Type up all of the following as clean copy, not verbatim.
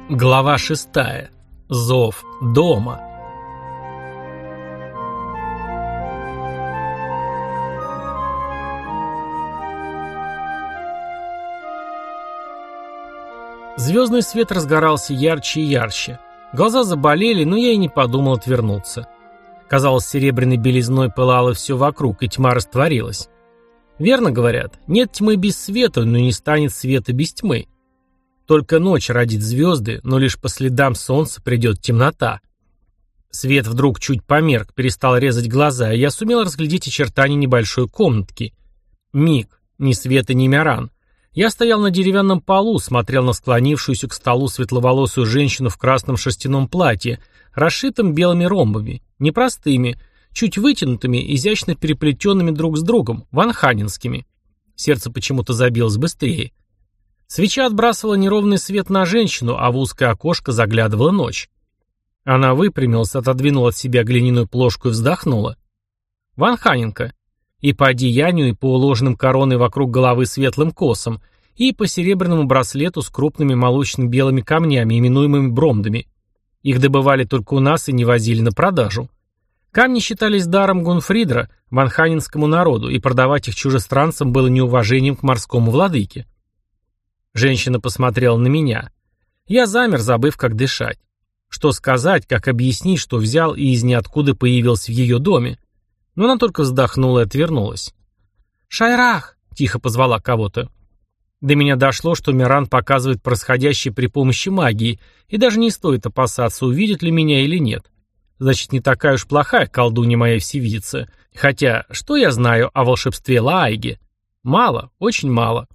Глава 6. Зов дома. Звездный свет разгорался ярче и ярче. Глаза заболели, но я и не подумал отвернуться. Казалось, серебряной белизной пылало все вокруг, и тьма растворилась. Верно говорят, нет тьмы без света, но не станет света без тьмы. Только ночь родит звезды, но лишь по следам солнца придет темнота. Свет вдруг чуть померк, перестал резать глаза, и я сумел разглядеть очертания небольшой комнатки. Миг, ни света, ни Миран. Я стоял на деревянном полу, смотрел на склонившуюся к столу светловолосую женщину в красном шерстяном платье, расшитом белыми ромбами, непростыми, чуть вытянутыми, изящно переплетенными друг с другом, ванханинскими. Сердце почему-то забилось быстрее. Свеча отбрасывала неровный свет на женщину, а в узкое окошко заглядывала ночь. Она выпрямилась, отодвинула от себя глиняную плошку и вздохнула. Ванханенко. И по одеянию, и по уложенным короной вокруг головы светлым косам, и по серебряному браслету с крупными молочно-белыми камнями, именуемыми бромдами. Их добывали только у нас и не возили на продажу. Камни считались даром Гунфридра, ванханинскому народу, и продавать их чужестранцам было неуважением к морскому владыке. Женщина посмотрела на меня. Я замер, забыв, как дышать. Что сказать, как объяснить, что взял и из ниоткуда появился в ее доме. Но она только вздохнула и отвернулась. «Шайрах!» — тихо позвала кого-то. До меня дошло, что Миран показывает происходящее при помощи магии, и даже не стоит опасаться, увидит ли меня или нет. Значит, не такая уж плохая колдунья моя всевидица. Хотя, что я знаю о волшебстве Лааиги? Мало, очень мало.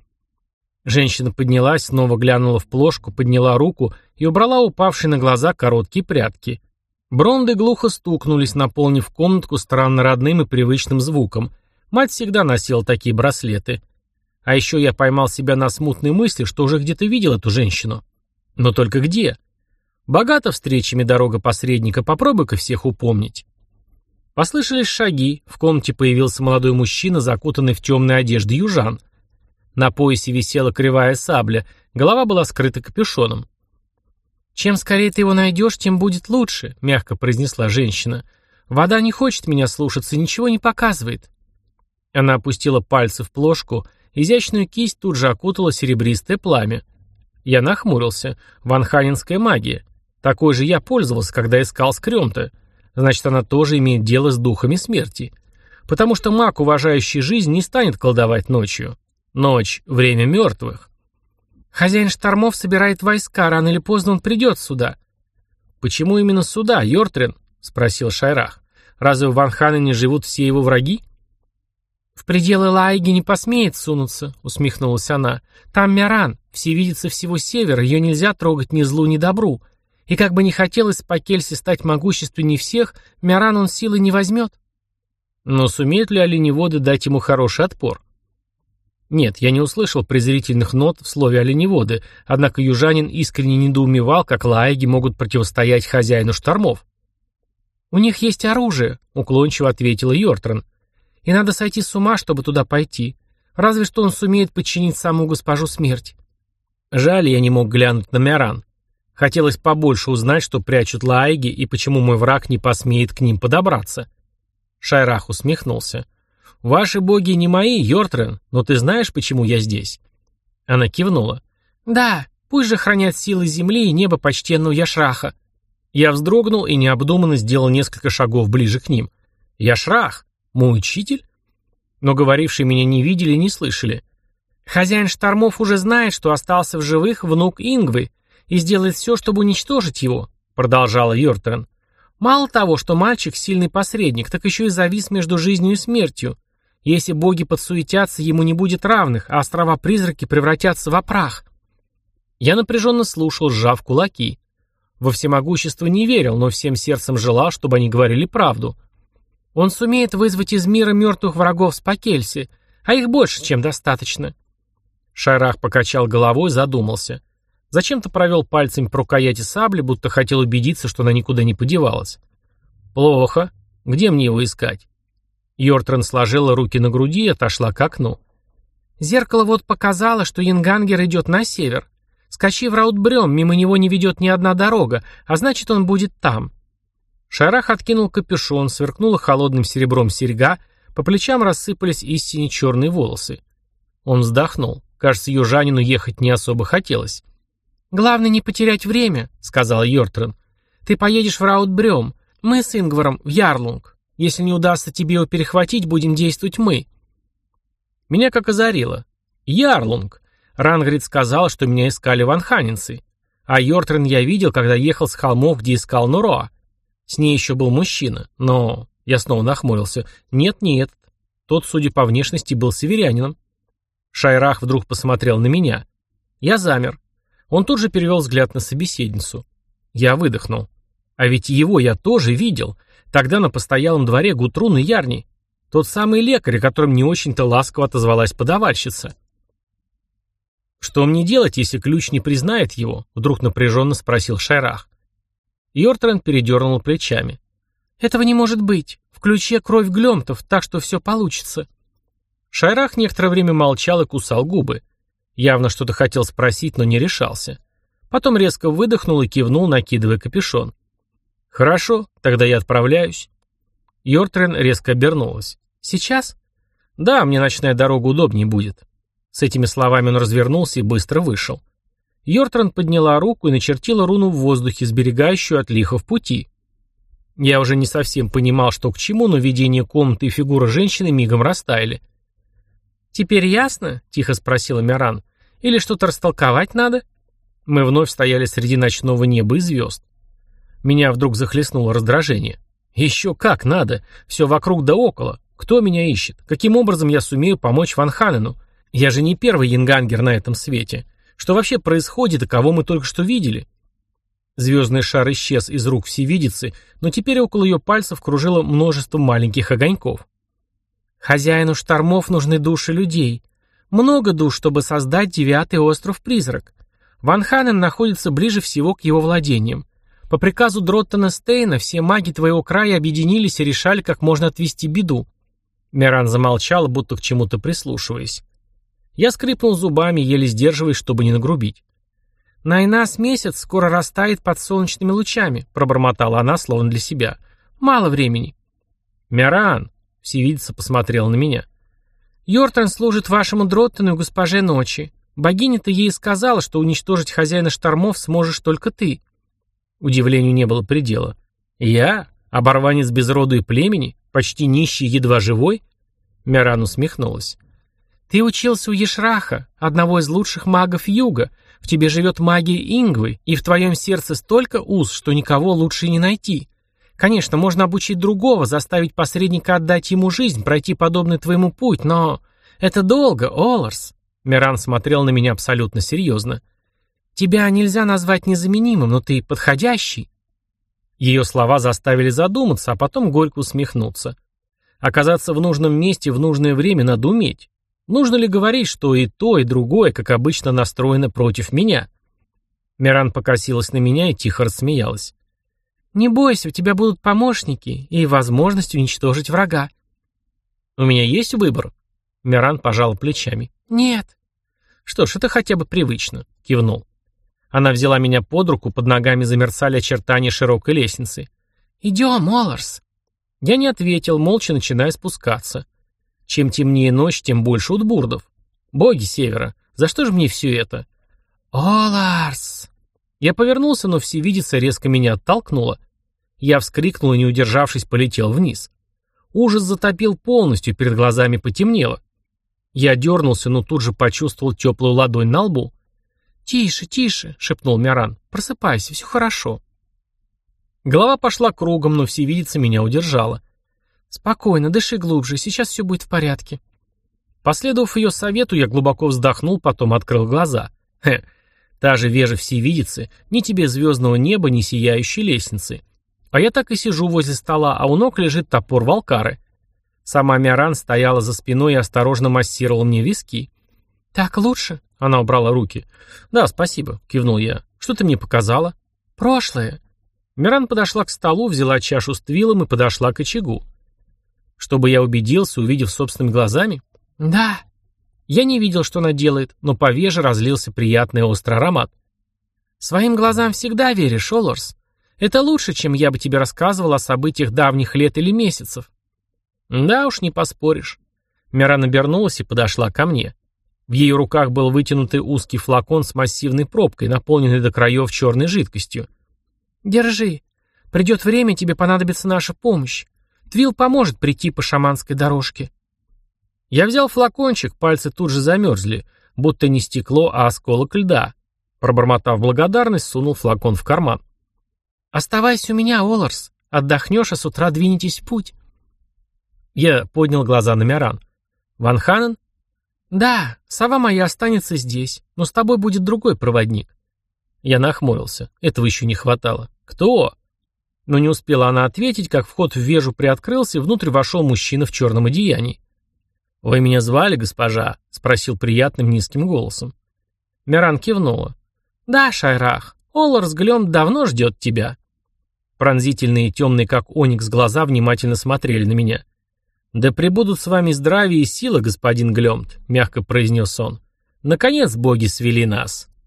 Женщина поднялась, снова глянула в плошку, подняла руку и убрала упавшие на глаза короткие прядки. Бронды глухо стукнулись, наполнив комнатку странно родным и привычным звуком. Мать всегда носила такие браслеты. А еще я поймал себя на смутной мысли, что уже где-то видел эту женщину. Но только где? Богата встречами дорога посредника, попробуй-ка всех упомнить. Послышались шаги, в комнате появился молодой мужчина, закутанный в темные одежды южан. На поясе висела кривая сабля, голова была скрыта капюшоном. «Чем скорее ты его найдешь, тем будет лучше», — мягко произнесла женщина. «Вода не хочет меня слушаться, ничего не показывает». Она опустила пальцы в плошку, изящную кисть тут же окутала серебристое пламя. Я нахмурился. Ванханинская магия. Такой же я пользовался, когда искал Скрёмта. Значит, она тоже имеет дело с духами смерти. Потому что маг, уважающий жизнь, не станет колдовать ночью. Ночь — время мертвых. «Хозяин штормов собирает войска, рано или поздно он придет сюда». «Почему именно сюда, Йортрен?» — спросил Шайрах. «Разве в Ванханене живут все его враги?» «В пределы Лааиги не посмеет сунуться», — усмехнулась она. «Там Миран, всевидица всего севера, ее нельзя трогать ни злу, ни добру. И как бы ни хотелось по Кельсе стать могущественней всех, Миран он силы не возьмет». «Но сумеют ли оленеводы дать ему хороший отпор?» Нет, я не услышал презрительных нот в слове оленеводы, однако южанин искренне недоумевал, как лааиги могут противостоять хозяину штормов. «У них есть оружие», — уклончиво ответила Йортрен. «И надо сойти с ума, чтобы туда пойти. Разве что он сумеет подчинить саму госпожу смерть». Жаль, я не мог глянуть на Миран. Хотелось побольше узнать, что прячут лааиги и почему мой враг не посмеет к ним подобраться. Шайрах усмехнулся. «Ваши боги не мои, Йортрен, но ты знаешь, почему я здесь?» Она кивнула. «Да, пусть же хранят силы земли и небо почтенного Яшраха». Я вздрогнул и необдуманно сделал несколько шагов ближе к ним. «Яшрах? Мой учитель?» Но говорившие меня не видели и не слышали. «Хозяин штормов уже знает, что остался в живых внук Ингвы и сделает все, чтобы уничтожить его», продолжала Йортрен. «Мало того, что мальчик сильный посредник, так еще и завис между жизнью и смертью. Если боги подсуетятся, ему не будет равных, а острова-призраки превратятся во прах». Я напряженно слушал, сжав кулаки. Во всемогущество не верил, но всем сердцем желал, чтобы они говорили правду. Он сумеет вызвать из мира мертвых врагов с Покельси, а их больше, чем достаточно. Шайрах покачал головой, задумался. Зачем-то провел пальцами по рукояти сабли, будто хотел убедиться, что она никуда не подевалась. «Плохо. Где мне его искать?» Йортрен сложила руки на груди и отошла к окну. «Зеркало вот показало, что Янгангер идет на север. Скачи в Раутбрём, мимо него не ведет ни одна дорога, а значит, он будет там». Шайрах откинул капюшон, сверкнула холодным серебром серьга, по плечам рассыпались истине черные волосы. Он вздохнул. Кажется, южанину ехать не особо хотелось. «Главное не потерять время», — сказал Йортрен. «Ты поедешь в Раутбрём, мы с Ингваром в Ярлунг. Если не удастся тебе его перехватить, будем действовать мы». Меня как озарило. Ярлунг. Рангрид сказал, что меня искали ванханинцы. А Йортрен я видел, когда ехал с холмов, где искал Нуроа. С ней еще был мужчина, но... Я снова нахмурился. Нет, не этот. Тот, судя по внешности, был северянином. Шайрах вдруг посмотрел на меня. Я замер. Он тут же перевел взгляд на собеседницу. Я выдохнул. А ведь его я тоже видел. Тогда на постоялом дворе Гутрун и Ярни. Тот самый лекарь, о котором не очень-то ласково отозвалась подавальщица. «Что мне делать, если ключ не признает его?» Вдруг напряженно спросил Шайрах. Йортрен передернул плечами. «Этого не может быть. В ключе кровь глемтов, так что все получится». Шайрах некоторое время молчал и кусал губы. Явно что-то хотел спросить, но не решался. Потом резко выдохнул и кивнул, накидывая капюшон. «Хорошо, тогда я отправляюсь». Йортрен резко обернулась. «Сейчас?» «Да, мне ночная дорога удобнее будет». С этими словами он развернулся и быстро вышел. Йортрен подняла руку и начертила руну в воздухе, сберегающую от лихов пути. Я уже не совсем понимал, что к чему, но видение комнаты и фигура женщины мигом растаяли. «Теперь ясно?» — тихо спросила Миран. «Или что-то растолковать надо?» Мы вновь стояли среди ночного неба и звезд. Меня вдруг захлестнуло раздражение. «Еще как надо! Все вокруг да около. Кто меня ищет? Каким образом я сумею помочь Ван Ханену? Я же не первый янгангер на этом свете. Что вообще происходит и кого мы только что видели?» Звездный шар исчез из рук всевидицы, но теперь около ее пальцев кружило множество маленьких огоньков. «Хозяину штормов нужны души людей. Много душ, чтобы создать 9-й остров-призрак. Ван Ханен находится ближе всего к его владениям. По приказу Дроттона Стейна все маги твоего края объединились и решали, как можно отвести беду». Миран замолчала, будто к чему-то прислушиваясь. Я скрипнул зубами, еле сдерживаясь, чтобы не нагрубить. «Найнас месяц скоро растает под солнечными лучами», — пробормотала она, словно для себя. «Мало времени». «Миран», — всевидица посмотрела на меня. «Йортрен служит вашему Дроттону и госпоже Ночи. Богиня-то ей сказала, что уничтожить хозяина штормов сможешь только ты». Удивлению не было предела. «Я? Оборванец без роду и племени? Почти нищий, едва живой?» Миран усмехнулась. «Ты учился у Ешраха, одного из лучших магов Юга. В тебе живет магия Ингвы, и в твоем сердце столько уз, что никого лучше и не найти. Конечно, можно обучить другого, заставить посредника отдать ему жизнь, пройти подобный твоему путь, но это долго, Оларс». Миран смотрел на меня абсолютно серьезно. «Тебя нельзя назвать незаменимым, но ты подходящий». Ее слова заставили задуматься, а потом горько усмехнуться. Оказаться в нужном месте в нужное время надо уметь. Нужно ли говорить, что и то, и другое, как обычно, настроено против меня? Миран покосилась на меня и тихо рассмеялась. «Не бойся, у тебя будут помощники и возможность уничтожить врага». «У меня есть выбор?» Миран пожал плечами. «Нет». «Что ж, это хотя бы привычно», — кивнул. Она взяла меня под руку, под ногами замерцали очертания широкой лестницы. «Идем, Оларс». Я не ответил, молча начиная спускаться. Чем темнее ночь, тем больше утбурдов. Боги севера, за что же мне все это? «Оларс!» Я повернулся, но всевидица резко меня оттолкнула. Я вскрикнул и, не удержавшись, полетел вниз. Ужас затопил полностью, перед глазами потемнело. Я дернулся, но тут же почувствовал теплую ладонь на лбу. «Тише, тише!» — шепнул Миран. «Просыпайся, все хорошо». Голова пошла кругом, но всевидица меня удержала. «Спокойно, дыши глубже, сейчас все будет в порядке». Последовав ее совету, я глубоко вздохнул, потом открыл глаза. Та же вежа всевидицы, ни тебе звездного неба, ни сияющей лестницы. А я так и сижу возле стола, а у ног лежит топор Валкары. Сама Миран стояла за спиной и осторожно массировала мне виски. «Так лучше?» — она убрала руки. «Да, спасибо», — кивнул я. «Что ты мне показала?» «Прошлое». Миран подошла к столу, взяла чашу с твилом и подошла к очагу. Чтобы я убедился, увидев собственными глазами? Да. Я не видел, что она делает, но по веже разлился приятный острый аромат. «Своим глазам всегда веришь, Олорс. Это лучше, чем я бы тебе рассказывал о событиях давних лет или месяцев». «Да уж, не поспоришь». Миран обернулась и подошла ко мне. В ее руках был вытянутый узкий флакон с массивной пробкой, наполненный до краев черной жидкостью. «Держи. Придет время, тебе понадобится наша помощь. Твил поможет прийти по шаманской дорожке». Я взял флакончик, пальцы тут же замерзли, будто не стекло, а осколок льда. Пробормотав благодарность, сунул флакон в карман. «Оставайся у меня, Оларс. Отдохнешь, а с утра двинетесь в путь». Я поднял глаза на Миран. «Ван Ханен?» «Да, сова моя останется здесь, но с тобой будет другой проводник». Я нахмурился. Этого еще не хватало. «Кто?» Но не успела она ответить, как вход в вежу приоткрылся, и внутрь вошел мужчина в черном одеянии. «Вы меня звали, госпожа?» — спросил приятным низким голосом. Миран кивнула. «Да, Шайрах, Оларс Глём давно ждет тебя». Пронзительные, темные, как оникс, глаза внимательно смотрели на меня. «Да пребудут с вами здравие и сила, господин Глёмт», — мягко произнес он. «Наконец боги свели нас».